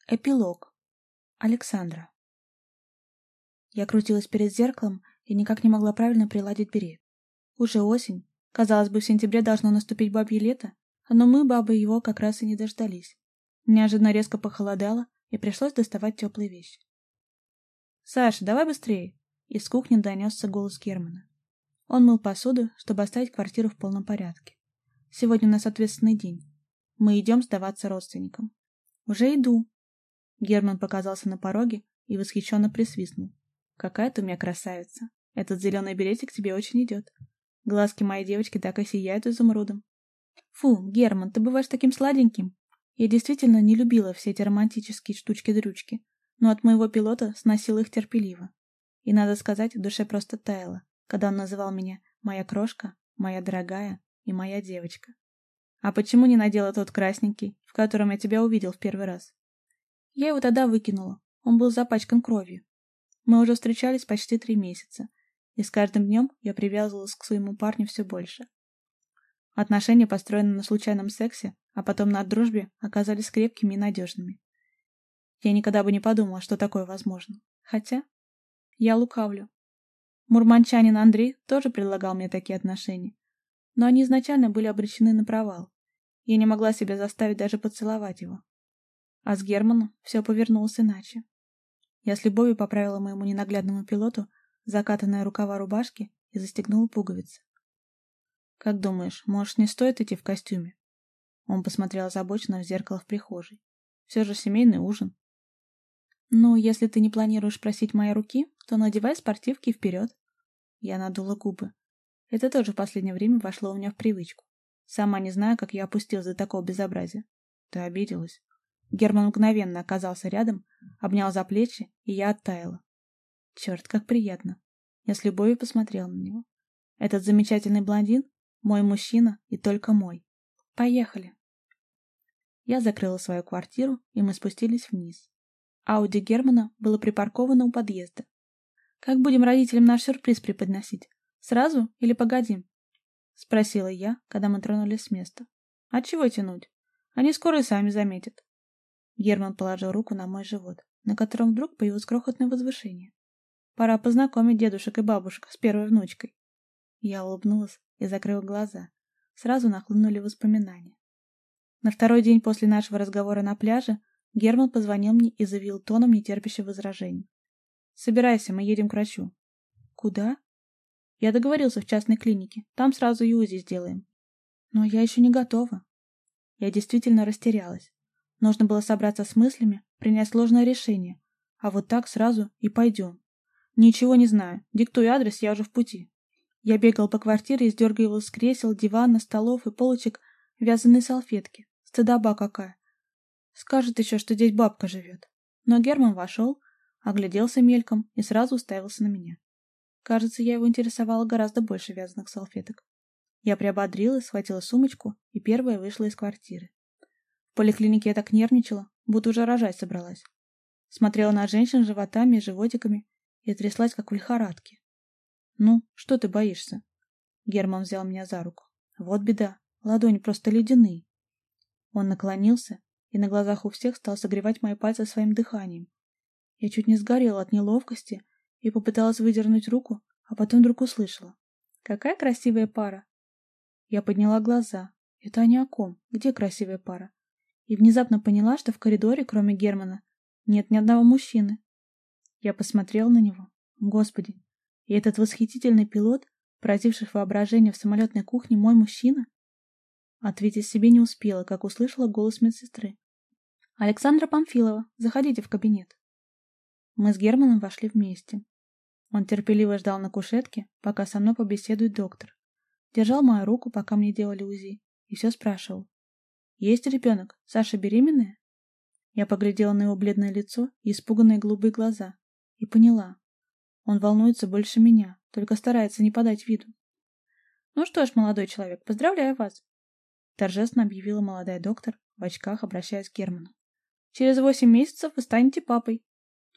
Эпилог. Александра. Я крутилась перед зеркалом и никак не могла правильно приладить берет. Уже осень. Казалось бы, в сентябре должно наступить бабье лето, но мы, бабы, его как раз и не дождались. Неожиданно резко похолодало, и пришлось доставать теплые вещи. «Саша, давай быстрее!» Из кухни донесся голос Германа. Он мыл посуду, чтобы оставить квартиру в полном порядке. Сегодня у нас ответственный день. Мы идем сдаваться родственникам. «Уже иду!» Герман показался на пороге и восхищенно присвистнул. «Какая ты у меня красавица! Этот зеленый беретик тебе очень идет. Глазки моей девочки так и сияют изумрудом». «Фу, Герман, ты бываешь таким сладеньким!» Я действительно не любила все эти романтические штучки-дрючки, но от моего пилота сносила их терпеливо. И, надо сказать, в душе просто таяло, когда он называл меня «моя крошка», «моя дорогая» и «моя девочка». «А почему не надела тот красненький, в котором я тебя увидел в первый раз?» Я его тогда выкинула. Он был запачкан кровью. Мы уже встречались почти 3 месяца, и с каждым днем я привязывалась к своему парню все больше. Отношения, построенные на случайном сексе, а потом на дружбе, оказались крепкими и надежными. Я никогда бы не подумала, что такое возможно. Хотя я лукавлю. Мурманчанин Андрей тоже предлагал мне такие отношения, но они изначально были обречены на провал. Я не могла себя заставить даже поцеловать его. А с Германом все повернулось иначе. Я с любовью поправила моему ненаглядному пилоту закатанные рукава рубашки и застегнула пуговицы. «Как думаешь, может, не стоит идти в костюме?» Он посмотрел озабоченно в зеркало в прихожей. «Все же семейный ужин». «Ну, если ты не планируешь просить моей руки, то надевай спортивки вперед». Я надула губы. Это тоже в последнее время вошло у меня в привычку. Сама не знаю, как я опустилась до такого безобразия. Ты обиделась? Герман мгновенно оказался рядом, обнял за плечи, и я оттаяла. Черт, как приятно. Я с любовью посмотрела на него. Этот замечательный блондин — мой мужчина и только мой. Поехали. Я закрыла свою квартиру, и мы спустились вниз. Ауди Германа было припарковано у подъезда. «Как будем родителям наш сюрприз преподносить? Сразу или погодим?» — спросила я, когда мы тронулись с места. «А чего тянуть? Они скоро и сами заметят». Герман положил руку на мой живот, на котором вдруг появилось крохотное возвышение. «Пора познакомить дедушек и бабушек с первой внучкой». Я улыбнулась и закрыла глаза. Сразу нахлынули воспоминания. На второй день после нашего разговора на пляже Герман позвонил мне и заявил тоном, нетерпящим возражений. «Собирайся, мы едем к врачу». «Куда?» «Я договорился в частной клинике. Там сразу и УЗИ сделаем». «Но я еще не готова». Я действительно растерялась. Нужно было собраться с мыслями, принять сложное решение. А вот так сразу и пойдем. Ничего не знаю. Диктуй адрес, я уже в пути. Я бегал по квартире и сдергивал с кресел, дивана, столов и полочек вязаные салфетки. Стыдоба какая. Скажет еще, что здесь бабка живет. Но Герман вошел, огляделся мельком и сразу уставился на меня. Кажется, я его интересовала гораздо больше вязаных салфеток. Я приободрилась, схватила сумочку и первая вышла из квартиры. В поликлинике я так нервничала, будто уже рожать собралась. Смотрела на женщин с животами и животиками и тряслась, как в лихорадке. «Ну, что ты боишься?» Герман взял меня за руку. «Вот беда, ладони просто ледяные». Он наклонился и на глазах у всех стал согревать мои пальцы своим дыханием. Я чуть не сгорела от неловкости и попыталась выдернуть руку, а потом вдруг услышала. «Какая красивая пара!» Я подняла глаза. Это они о ком? Где красивая пара? И внезапно поняла, что в коридоре, кроме Германа, нет ни одного мужчины. Я посмотрела на него. Господи, и этот восхитительный пилот, поразивший воображение в самолетной кухне, мой мужчина? Ответить себе не успела, как услышала голос медсестры. «Александра Памфилова, заходите в кабинет». Мы с Германом вошли вместе. Он терпеливо ждал на кушетке, пока со мной побеседует доктор. Держал мою руку, пока мне делали УЗИ, и все спрашивал. «Есть ребенок? Саша беременная?» Я поглядела на его бледное лицо и испуганные голубые глаза. И поняла. Он волнуется больше меня, только старается не подать виду. «Ну что ж, молодой человек, поздравляю вас!» Торжественно объявила молодая доктор, в очках, обращаясь к Герману. «Через 8 месяцев вы станете папой».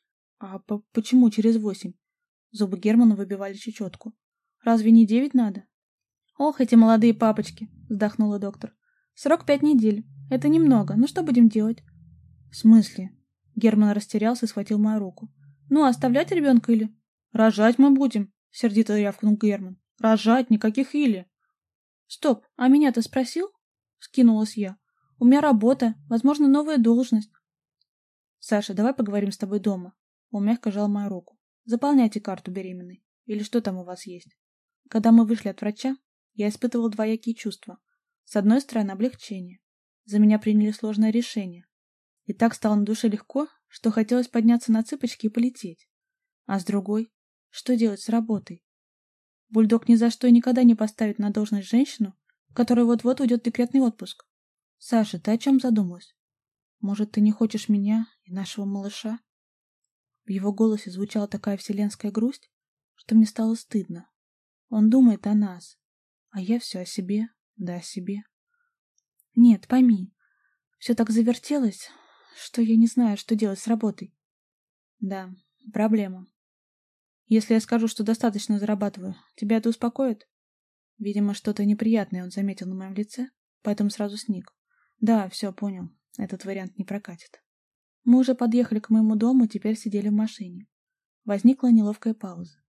«А почему через 8?» Зубы Германа выбивали чечетку. «Разве не 9 надо?» «Ох, эти молодые папочки!» вздохнула доктор. «Срок 5 недель. Это немного, но что будем делать?» «В смысле?» Герман растерялся и схватил мою руку. «Ну, оставлять ребенка или...» «Рожать мы будем», — сердито рявкнул Герман. «Рожать, никаких или...» «Стоп, а меня ты спросил?» — вскинулась я. «У меня работа, возможно, новая должность». «Саша, давай поговорим с тобой дома». Он мягко жал мою руку. «Заполняйте карту беременной. Или что там у вас есть?» Когда мы вышли от врача, я испытывал двоякие чувства. С одной стороны, облегчение. За меня приняли сложное решение. И так стало на душе легко, что хотелось подняться на цыпочки и полететь. А с другой, что делать с работой? Бульдог ни за что и никогда не поставит на должность женщину, которая вот-вот уйдет в декретный отпуск. Саша, ты о чем задумалась? Может, ты не хочешь меня и нашего малыша? В его голосе звучала такая вселенская грусть, что мне стало стыдно. Он думает о нас, а я все о себе, да о себе. Нет, пойми, все так завертелось, что я не знаю, что делать с работой. Да, проблема. Если я скажу, что достаточно зарабатываю, тебя это успокоит? Видимо, что-то неприятное он заметил на моем лице, поэтому сразу сник. Да, все, понял. Этот вариант не прокатит. Мы уже подъехали к моему дому, теперь сидели в машине. Возникла неловкая пауза.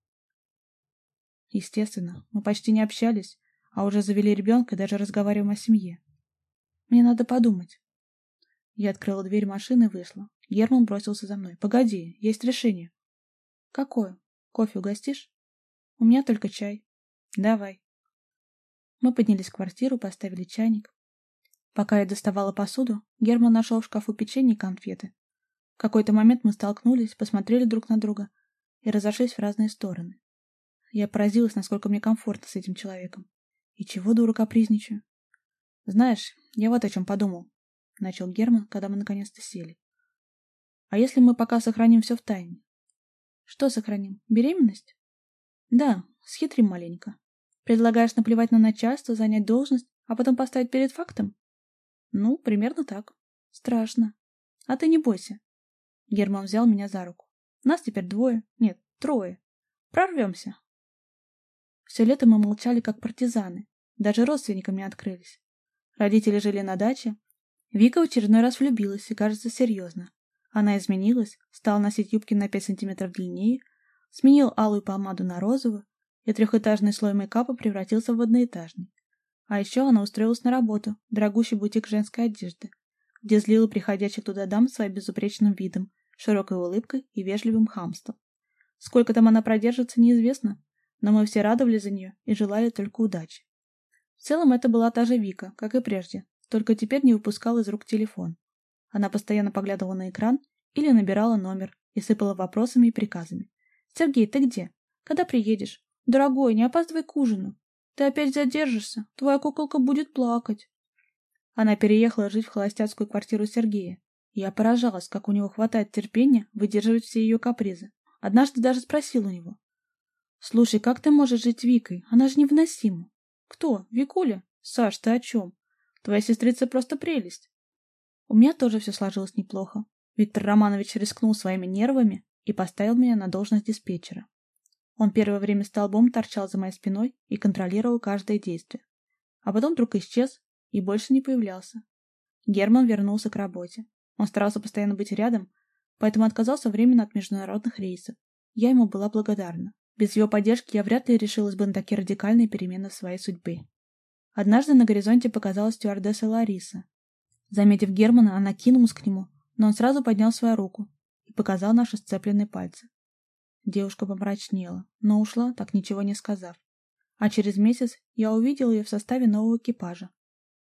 Естественно, мы почти не общались, а уже завели ребенка и даже разговариваем о семье. Мне надо подумать. Я открыла дверь машины и вышла. Герман бросился за мной. Погоди, есть решение. Какое? Кофе угостишь? У меня только чай. Давай. Мы поднялись в квартиру, поставили чайник. Пока я доставала посуду, Герман нашел в шкафу печенье и конфеты. В какой-то момент мы столкнулись, посмотрели друг на друга и разошлись в разные стороны. Я поразилась, насколько мне комфортно с этим человеком. И чего дура капризничаю? Знаешь, я вот о чем подумал, — начал Герман, когда мы наконец-то сели. А если мы пока сохраним все в тайне? Что сохраним? Беременность? Да, схитрим маленько. Предлагаешь наплевать на начальство, занять должность, а потом поставить перед фактом? Ну, примерно так. Страшно. А ты не бойся. Герман взял меня за руку. Нас теперь 2, нет, 3. Прорвемся. Все лето мы молчали, как партизаны. Даже родственникам не открылись. Родители жили на даче. Вика в очередной раз влюбилась и, кажется, серьезно. Она изменилась, стала носить юбки на 5 сантиметров длиннее, сменил алую помаду на розовую, и 3-этажный слой мейкапа превратился в одноэтажный. А еще она устроилась на работу в дорогущий бутик женской одежды, где злила приходящих туда дам своим безупречным видом, широкой улыбкой и вежливым хамством. Сколько там она продержится, неизвестно, но мы все радовались за нее и желали только удачи. В целом это была та же Вика, как и прежде, только теперь не выпускала из рук телефон. Она постоянно поглядывала на экран или набирала номер и сыпала вопросами и приказами. «Сергей, ты где? Когда приедешь? Дорогой, не опаздывай к ужину. Ты опять задержишься, твоя куколка будет плакать». Она переехала жить в холостяцкую квартиру Сергея. Я поражалась, как у него хватает терпения выдерживать все ее капризы. Однажды даже спросил у него. «Слушай, как ты можешь жить с Викой? Она же невыносима». «Кто? Викуля? Саш, ты о чем? Твоя сестрица просто прелесть». У меня тоже все сложилось неплохо. Виктор Романович рискнул своими нервами и поставил меня на должность диспетчера. Он первое время столбом торчал за моей спиной и контролировал каждое действие. А потом вдруг исчез и больше не появлялся. Герман вернулся к работе. Он старался постоянно быть рядом, поэтому отказался временно от международных рейсов. Я ему была благодарна. Без его поддержки я вряд ли решилась бы на такие радикальные перемены в своей судьбе. Однажды на горизонте показалась стюардесса Лариса. Заметив Германа, она кинулась к нему, но он сразу поднял свою руку и показал наши сцепленные пальцы. Девушка помрачнела, но ушла, так ничего не сказав. А через месяц я увидел ее в составе нового экипажа.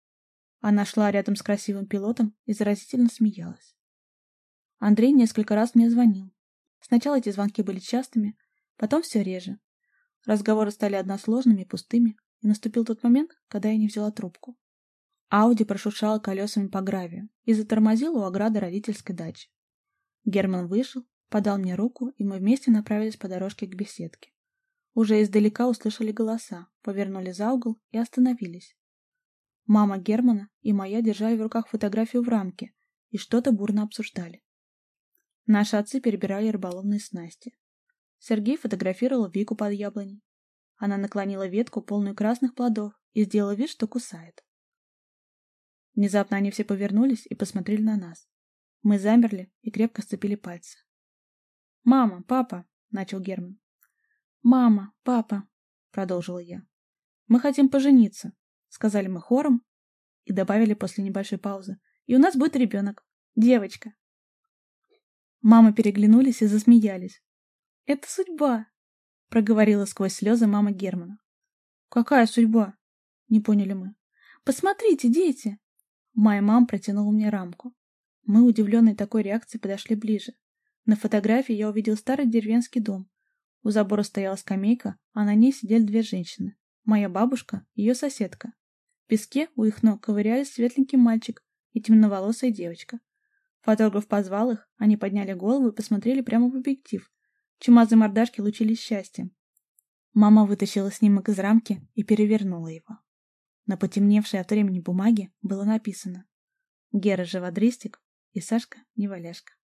Она шла рядом с красивым пилотом и заразительно смеялась. Андрей несколько раз мне звонил. Сначала эти звонки были частыми, потом все реже. Разговоры стали односложными и пустыми, и наступил тот момент, когда я не взяла трубку. Ауди прошуршала колесами по гравию и затормозила у ограды родительской дачи. Герман вышел, подал мне руку, и мы вместе направились по дорожке к беседке. Уже издалека услышали голоса, повернули за угол и остановились. Мама Германа и моя держали в руках фотографию в рамке и что-то бурно обсуждали. Наши отцы перебирали рыболовные снасти. Сергей фотографировал Вику под яблоней. Она наклонила ветку, полную красных плодов, и сделала вид, что кусает. Внезапно они все повернулись и посмотрели на нас. Мы замерли и крепко сцепили пальцы. «Мама, папа!» — начал Герман. «Мама, папа!» — продолжила я. «Мы хотим пожениться», — сказали мы хором и добавили после небольшой паузы. «И у нас будет ребенок. Девочка». Мамы переглянулись и засмеялись. «Это судьба!» — проговорила сквозь слезы мама Германа. «Какая судьба?» — не поняли мы. «Посмотрите, дети!» Моя мама протянула мне рамку. Мы, удивленные такой реакцией, подошли ближе. На фотографии я увидел старый деревенский дом. У забора стояла скамейка, а на ней сидели две женщины. Моя бабушка и ее соседка. В песке у их ног ковырялись светленький мальчик и темноволосая девочка. Фотограф позвал их, они подняли голову и посмотрели прямо в объектив. Чумазые мордашки лучились счастьем. Мама вытащила снимок из рамки и перевернула его. На потемневшей от времени бумаге было написано: «Гера живодрыстик и Сашка неваляшка».